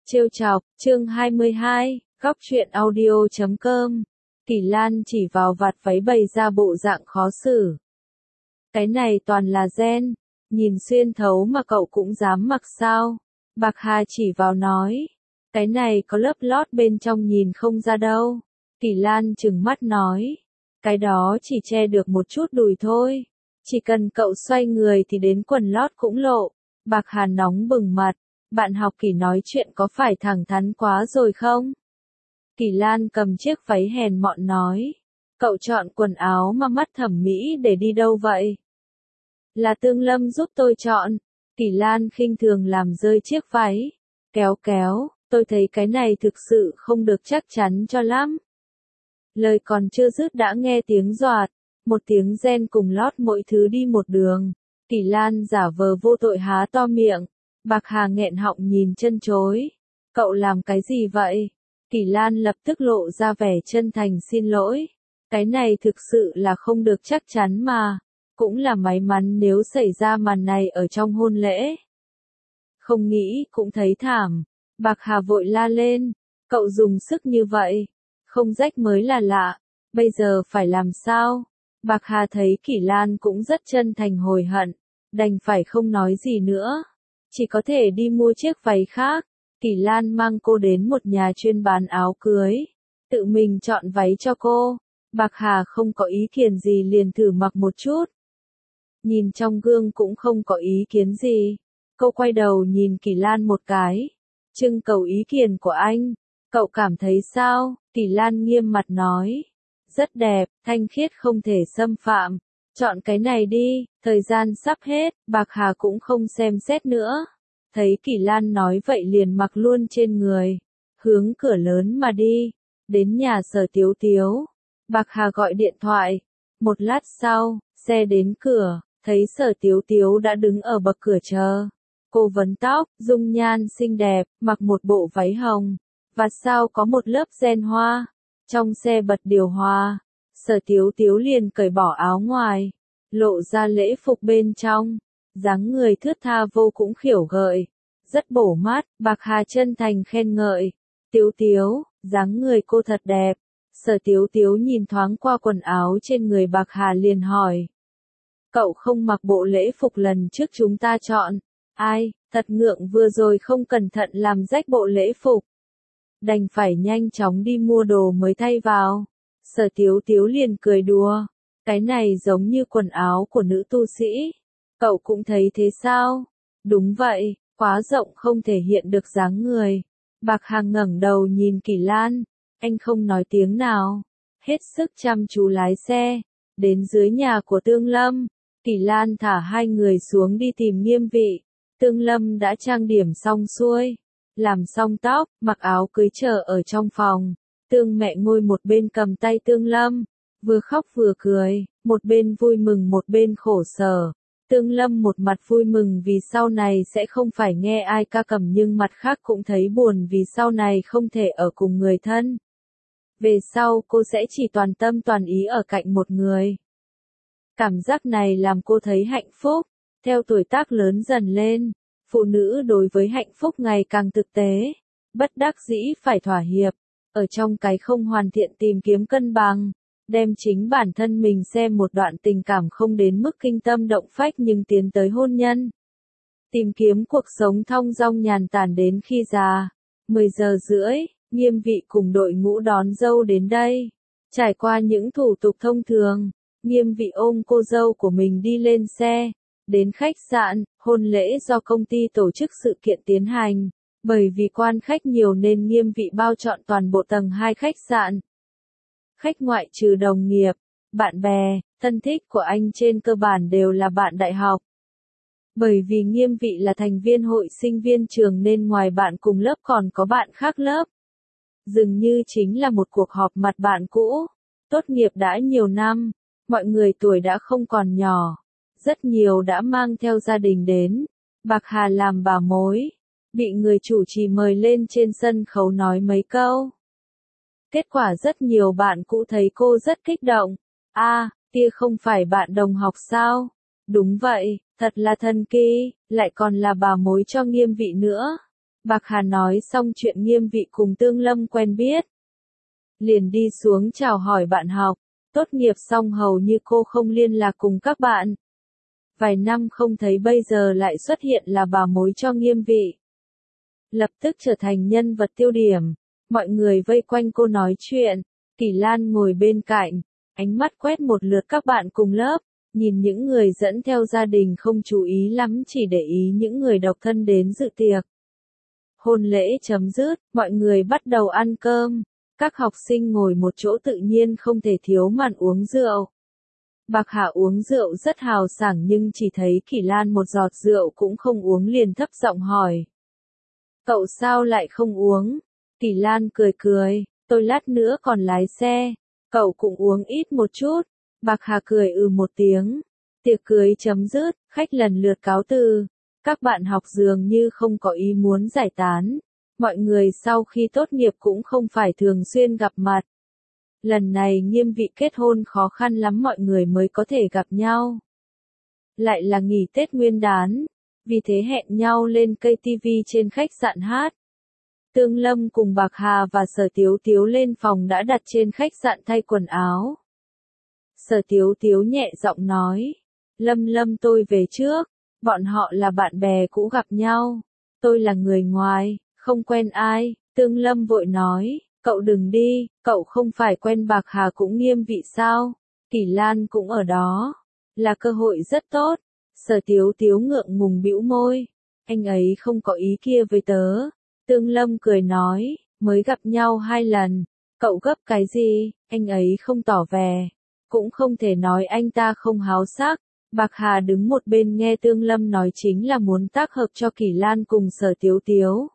Trêu chọc, chương 22, góc truyện audio.com. Kỳ Lan chỉ vào vạt váy bày ra bộ dạng khó xử. Cái này toàn là gen, nhìn xuyên thấu mà cậu cũng dám mặc sao? Bạc Hà chỉ vào nói, cái này có lớp lót bên trong nhìn không ra đâu. Kỳ Lan trừng mắt nói, cái đó chỉ che được một chút đùi thôi, chỉ cần cậu xoay người thì đến quần lót cũng lộ. Bạc Hà nóng bừng mặt, bạn học Kỳ nói chuyện có phải thẳng thắn quá rồi không? Kỳ Lan cầm chiếc váy hèn mọn nói, cậu chọn quần áo mà mắt thẩm mỹ để đi đâu vậy? Là Tương Lâm giúp tôi chọn. Kỳ Lan khinh thường làm rơi chiếc váy, kéo, tôi thấy cái này thực sự không được chắc chắn cho lắm. Lời còn chưa dứt đã nghe tiếng doạt, một tiếng gen cùng lót mỗi thứ đi một đường. Kỳ Lan giả vờ vô tội há to miệng, Bạc Hà nghẹn họng nhìn chân chối. Cậu làm cái gì vậy? Kỳ Lan lập tức lộ ra vẻ chân thành xin lỗi. Cái này thực sự là không được chắc chắn mà. Cũng là may mắn nếu xảy ra màn này ở trong hôn lễ. Không nghĩ cũng thấy thảm. Bạc Hà vội la lên. Cậu dùng sức như vậy. Không rách mới là lạ. Bây giờ phải làm sao? Bạc Hà thấy Kỳ Lan cũng rất chân thành hối hận. Đành phải không nói gì nữa. Chỉ có thể đi mua chiếc váy khác. Kỳ Lan mang cô đến một nhà chuyên bán áo cưới. Tự mình chọn váy cho cô. Bạc Hà không có ý kiến gì liền thử mặc một chút. Nhìn trong gương cũng không có ý kiến gì. Cô quay đầu nhìn Kỳ Lan một cái. Trưng cầu ý kiến của anh. Cậu cảm thấy sao? Kỳ Lan nghiêm mặt nói. Rất đẹp, thanh khiết không thể xâm phạm. Chọn cái này đi, thời gian sắp hết. Bạc Hà cũng không xem xét nữa. Thấy Kỳ Lan nói vậy liền mặc luôn trên người. Hướng cửa lớn mà đi. Đến nhà Sở Tiếu Tiếu. Bạc Hà gọi điện thoại. Một lát sau, xe đến cửa. Thấy Sở Tiếu Tiếu đã đứng ở bậc cửa chờ. Cô vấn tóc, dung nhan xinh đẹp, mặc một bộ váy hồng. Và sau có một lớp gen hoa. Trong xe bật điều hòa. Sở Tiếu Tiếu liền cởi bỏ áo ngoài. Lộ ra lễ phục bên trong. Dáng người thướt tha vô cũng khỉu gợi. Rất bổ mát, Bạc Hà chân thành khen ngợi. Tiếu Tiếu, dáng người cô thật đẹp. Sở Tiếu Tiếu nhìn thoáng qua quần áo trên người Bạc Hà liền hỏi. Cậu không mặc bộ lễ phục lần trước chúng ta chọn. Ai, thật ngượng vừa rồi không cẩn thận làm rách bộ lễ phục. Đành phải nhanh chóng đi mua đồ mới thay vào. Sở Tiếu Tiếu liền cười đùa. Cái này giống như quần áo của nữ tu sĩ. Cậu cũng thấy thế sao? Đúng vậy, quá rộng không thể hiện được dáng người. Bạc Hà ngẩng đầu nhìn Kỳ Lan. Anh không nói tiếng nào. Hết sức chăm chú lái xe. Đến dưới nhà của Tương Lâm. Kỳ Lan thả hai người xuống đi tìm Nghiêm Vị. Tương Lâm đã trang điểm xong xuôi. Làm xong tóc, mặc áo cưới chờ ở trong phòng. Tương mẹ ngồi một bên cầm tay Tương Lâm. Vừa khóc vừa cười, một bên vui mừng một bên khổ sở. Tương Lâm một mặt vui mừng vì sau này sẽ không phải nghe ai ca cầm nhưng mặt khác cũng thấy buồn vì sau này không thể ở cùng người thân. Về sau cô sẽ chỉ toàn tâm toàn ý ở cạnh một người. Cảm giác này làm cô thấy hạnh phúc. Theo tuổi tác lớn dần lên, phụ nữ đối với hạnh phúc ngày càng thực tế. Bất đắc dĩ phải thỏa hiệp. Ở trong cái không hoàn thiện tìm kiếm cân bằng. Đem chính bản thân mình xem một đoạn tình cảm không đến mức kinh tâm động phách nhưng tiến tới hôn nhân. Tìm kiếm cuộc sống thong dong nhàn tản đến khi già. 10 giờ rưỡi, Nghiêm Vị cùng đội ngũ đón dâu đến đây. Trải qua những thủ tục thông thường, Nghiêm Vị ôm cô dâu của mình đi lên xe. Đến khách sạn, hôn lễ do công ty tổ chức sự kiện tiến hành. Bởi vì quan khách nhiều nên Nghiêm Vị bao trọn toàn bộ tầng 2 khách sạn. Khách ngoại trừ đồng nghiệp, bạn bè, thân thích của anh trên cơ bản đều là bạn đại học. Bởi vì Nghiêm Vị là thành viên hội sinh viên trường nên ngoài bạn cùng lớp còn có bạn khác lớp. Dường như chính là một cuộc họp mặt bạn cũ. Tốt nghiệp đã nhiều năm, mọi người tuổi đã không còn nhỏ. Rất nhiều đã mang theo gia đình đến. Bạc Hà làm bà mối. Bị người chủ trì mời lên trên sân khấu nói mấy câu. Kết quả rất nhiều bạn cũ thấy cô rất kích động. Tia không phải bạn đồng học sao? Đúng vậy, thật là thần kỳ, lại còn là bà mối cho Nghiêm Vị nữa. Bạc Hà nói xong chuyện Nghiêm Vị cùng Tương Lâm quen biết. Liền đi xuống chào hỏi bạn học, tốt nghiệp xong hầu như cô không liên lạc cùng các bạn. Vài năm không thấy bây giờ lại xuất hiện là bà mối cho Nghiêm Vị. Lập tức trở thành nhân vật tiêu điểm, mọi người vây quanh cô nói chuyện, Kỳ Lan ngồi bên cạnh, ánh mắt quét một lượt các bạn cùng lớp, nhìn những người dẫn theo gia đình không chú ý lắm chỉ để ý những người độc thân đến dự tiệc. Hôn lễ chấm dứt, mọi người bắt đầu ăn cơm, các học sinh ngồi một chỗ tự nhiên không thể thiếu màn uống rượu. Bạc Hà uống rượu rất hào sảng nhưng chỉ thấy Kỳ Lan một giọt rượu cũng không uống liền thấp giọng hỏi. Cậu sao lại không uống? Kỳ Lan cười cười, tôi lát nữa còn lái xe, cậu cũng uống ít một chút. Bạc Hà cười một tiếng. Tiệc cưới chấm dứt, khách lần lượt cáo từ. Các bạn học dường như không có ý muốn giải tán. Mọi người sau khi tốt nghiệp cũng không phải thường xuyên gặp mặt. Lần này Nghiêm Vị kết hôn khó khăn lắm mọi người mới có thể gặp nhau. Lại là nghỉ Tết Nguyên đán, vì thế hẹn nhau lên cây TV trên khách sạn hát. Tương Lâm cùng Bạc Hà và Sở Tiếu Tiếu lên phòng đã đặt trên khách sạn thay quần áo. Sở Tiếu Tiếu nhẹ giọng nói, Lâm tôi về trước, bọn họ là bạn bè cũ gặp nhau, tôi là người ngoài, không quen ai. Tương Lâm vội nói, cậu đừng đi, cậu không phải quen Bạc Hà cũng Nghiêm Vị sao? Kỳ Lan cũng ở đó, là cơ hội rất tốt. Sở Tiếu Tiếu ngượng ngùng bĩu môi, anh ấy không có ý kia với tớ. Tương Lâm cười nói, mới gặp nhau 2 lần, cậu gấp cái gì, anh ấy không tỏ vẻ, cũng không thể nói anh ta không háo sắc. Bạc Hà đứng một bên nghe Tương Lâm nói chính là muốn tác hợp cho Kỳ Lan cùng Sở Tiếu Tiếu.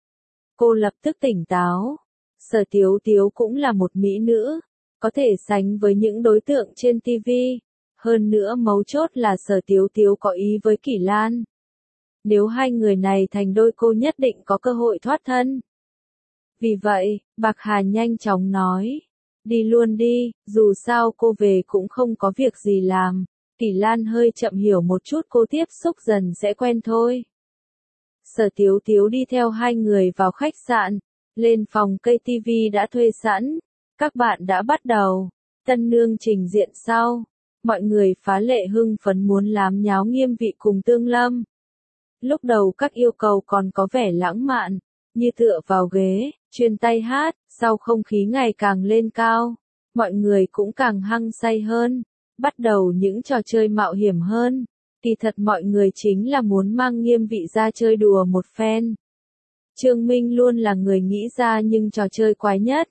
Cô lập tức tỉnh táo, Sở Tiếu Tiếu cũng là một mỹ nữ, có thể sánh với những đối tượng trên TV. Hơn nữa mấu chốt là Sở Tiếu Tiếu có ý với Kỳ Lan. Nếu hai người này thành đôi cô nhất định có cơ hội thoát thân. Vì vậy, Bạc Hà nhanh chóng nói, đi luôn đi, dù sao cô về cũng không có việc gì làm. Kỳ Lan hơi chậm hiểu một chút, cô tiếp xúc dần sẽ quen thôi. Sở Tiếu Tiếu đi theo hai người vào khách sạn, lên phòng cây TV đã thuê sẵn. Các bạn đã bắt đầu, tân nương trình diện sau. Mọi người phá lệ hưng phấn muốn lám nháo Nghiêm Vị cùng Tương Lâm. Lúc đầu các yêu cầu còn có vẻ lãng mạn, như tựa vào ghế, chuyên tay hát, sau không khí ngày càng lên cao, mọi người cũng càng hăng say hơn, bắt đầu những trò chơi mạo hiểm hơn. Kỳ thật mọi người chính là muốn mang Nghiêm Vị ra chơi đùa một phen. Trương Minh luôn là người nghĩ ra nhưng trò chơi quái nhất.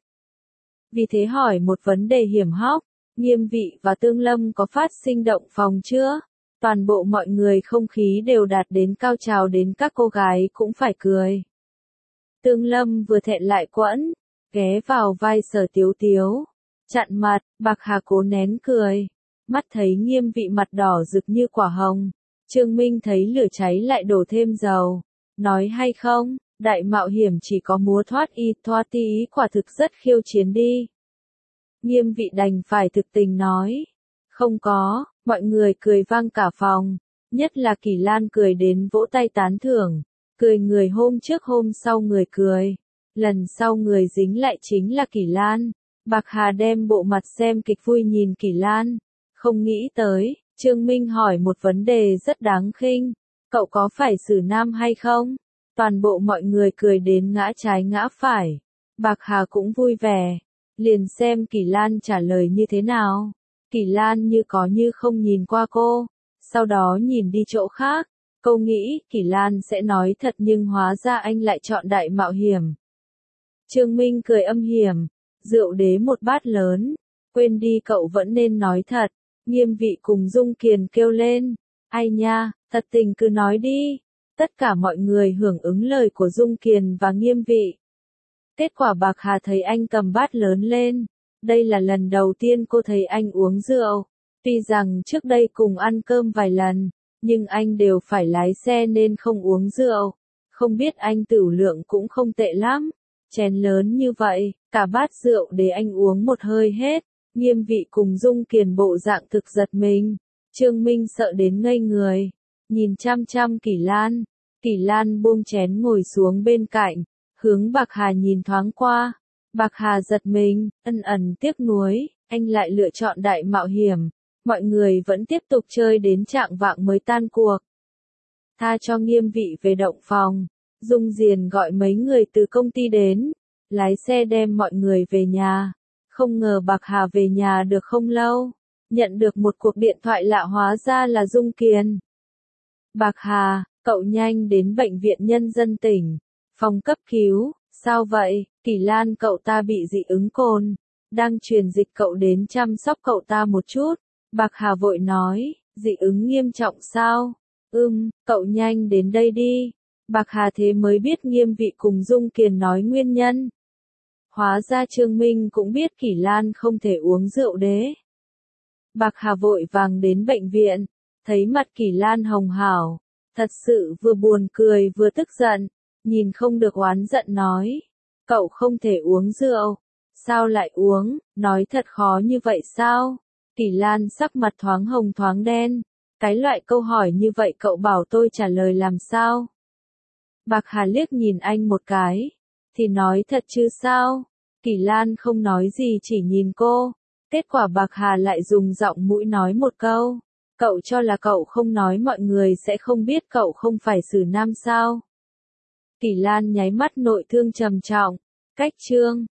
Vì thế hỏi một vấn đề hiểm hóc, Nghiêm Vị và Tương Lâm có phát sinh động phòng chưa? Toàn bộ mọi người không khí đều đạt đến cao trào, đến các cô gái cũng phải cười. Tương Lâm vừa thẹn lại quẫn, ghé vào vai Sở Tiếu Tiếu, chặn mặt. Bạc Hà cố nén cười, mắt thấy Nghiêm Vị mặt đỏ rực như quả hồng. Trương Minh thấy lửa cháy lại đổ thêm dầu, nói hay không, đại mạo hiểm chỉ có múa thoát y thoát tí quả thực rất khiêu chiến đi. Nghiêm Vị đành phải thực tình nói, không có. Mọi người cười vang cả phòng, nhất là Kỳ Lan cười đến vỗ tay tán thưởng, cười người hôm trước hôm sau người cười, lần sau người dính lại chính là Kỳ Lan. Bạc Hà đem bộ mặt xem kịch vui nhìn Kỳ Lan, không nghĩ tới. Trương Minh hỏi một vấn đề rất đáng khinh, cậu có phải xử nam hay không? Toàn bộ mọi người cười đến ngã trái ngã phải, Bạc Hà cũng vui vẻ, liền xem Kỳ Lan trả lời như thế nào. Kỳ Lan như có như không nhìn qua cô, sau đó nhìn đi chỗ khác. Cô nghĩ Kỳ Lan sẽ nói thật nhưng hóa ra anh lại chọn đại mạo hiểm. Trương Minh cười âm hiểm, rượu đế một bát lớn, quên đi cậu vẫn nên nói thật. Nghiêm Vị cùng Dung Kiền kêu lên, ai nha, thật tình cứ nói đi. Tất cả mọi người hưởng ứng lời của Dung Kiền và Nghiêm Vị. Kết quả Bạc Hà thấy anh cầm bát lớn lên. Đây là lần đầu tiên cô thấy anh uống rượu. Tuy rằng trước đây cùng ăn cơm vài lần, nhưng anh đều phải lái xe nên không uống rượu. Không biết anh tửu lượng cũng không tệ lắm. Chén lớn như vậy, cả bát rượu để anh uống một hơi hết. Nghiêm Vị cùng Dung Kiền bộ dạng thực giật mình. Trương Minh sợ đến ngây người, nhìn chăm chăm Kỳ Lan. Kỳ Lan buông chén ngồi xuống bên cạnh, hướng Bạc Hà nhìn thoáng qua. Bạc Hà giật mình, ân ẩn tiếc nuối, anh lại lựa chọn đại mạo hiểm. Mọi người vẫn tiếp tục chơi đến chạng vạng mới tan cuộc. Tha cho Nghiêm vị về động phòng, Dung Diền gọi mấy người từ công ty đến, lái xe đem mọi người về nhà. Không ngờ Bạc Hà về nhà được không lâu, nhận được một cuộc điện thoại lạ, hóa ra là Dung Kiền. Bạc Hà, cậu nhanh đến bệnh viện nhân dân tỉnh, phòng cấp cứu. Sao vậy? Kỳ Lan cậu ta bị dị ứng cồn, đang truyền dịch cậu đến chăm sóc cậu ta một chút. Bạc Hà vội nói, dị ứng nghiêm trọng sao? Cậu nhanh đến đây đi. Bạc Hà thế mới biết Nghiêm vị cùng Dung Kiền nói nguyên nhân. Hóa ra Trương Minh cũng biết Kỳ Lan không thể uống rượu đế. Bạc Hà vội vàng đến bệnh viện, thấy mặt Kỳ Lan hồng hào, thật sự vừa buồn cười vừa tức giận, nhìn không được oán giận nói, cậu không thể uống rượu, sao lại uống, nói thật khó như vậy sao? Kỳ Lan sắc mặt thoáng hồng thoáng đen, cái loại câu hỏi như vậy cậu bảo tôi trả lời làm sao? Bạc Hà liếc nhìn anh một cái, thì nói thật chứ sao? Kỳ Lan không nói gì chỉ nhìn cô, kết quả Bạc Hà lại dùng giọng mũi nói một câu, cậu cho là cậu không nói mọi người sẽ không biết cậu không phải xử nam sao? Kỳ Lan nháy mắt nội thương trầm trọng, cách chương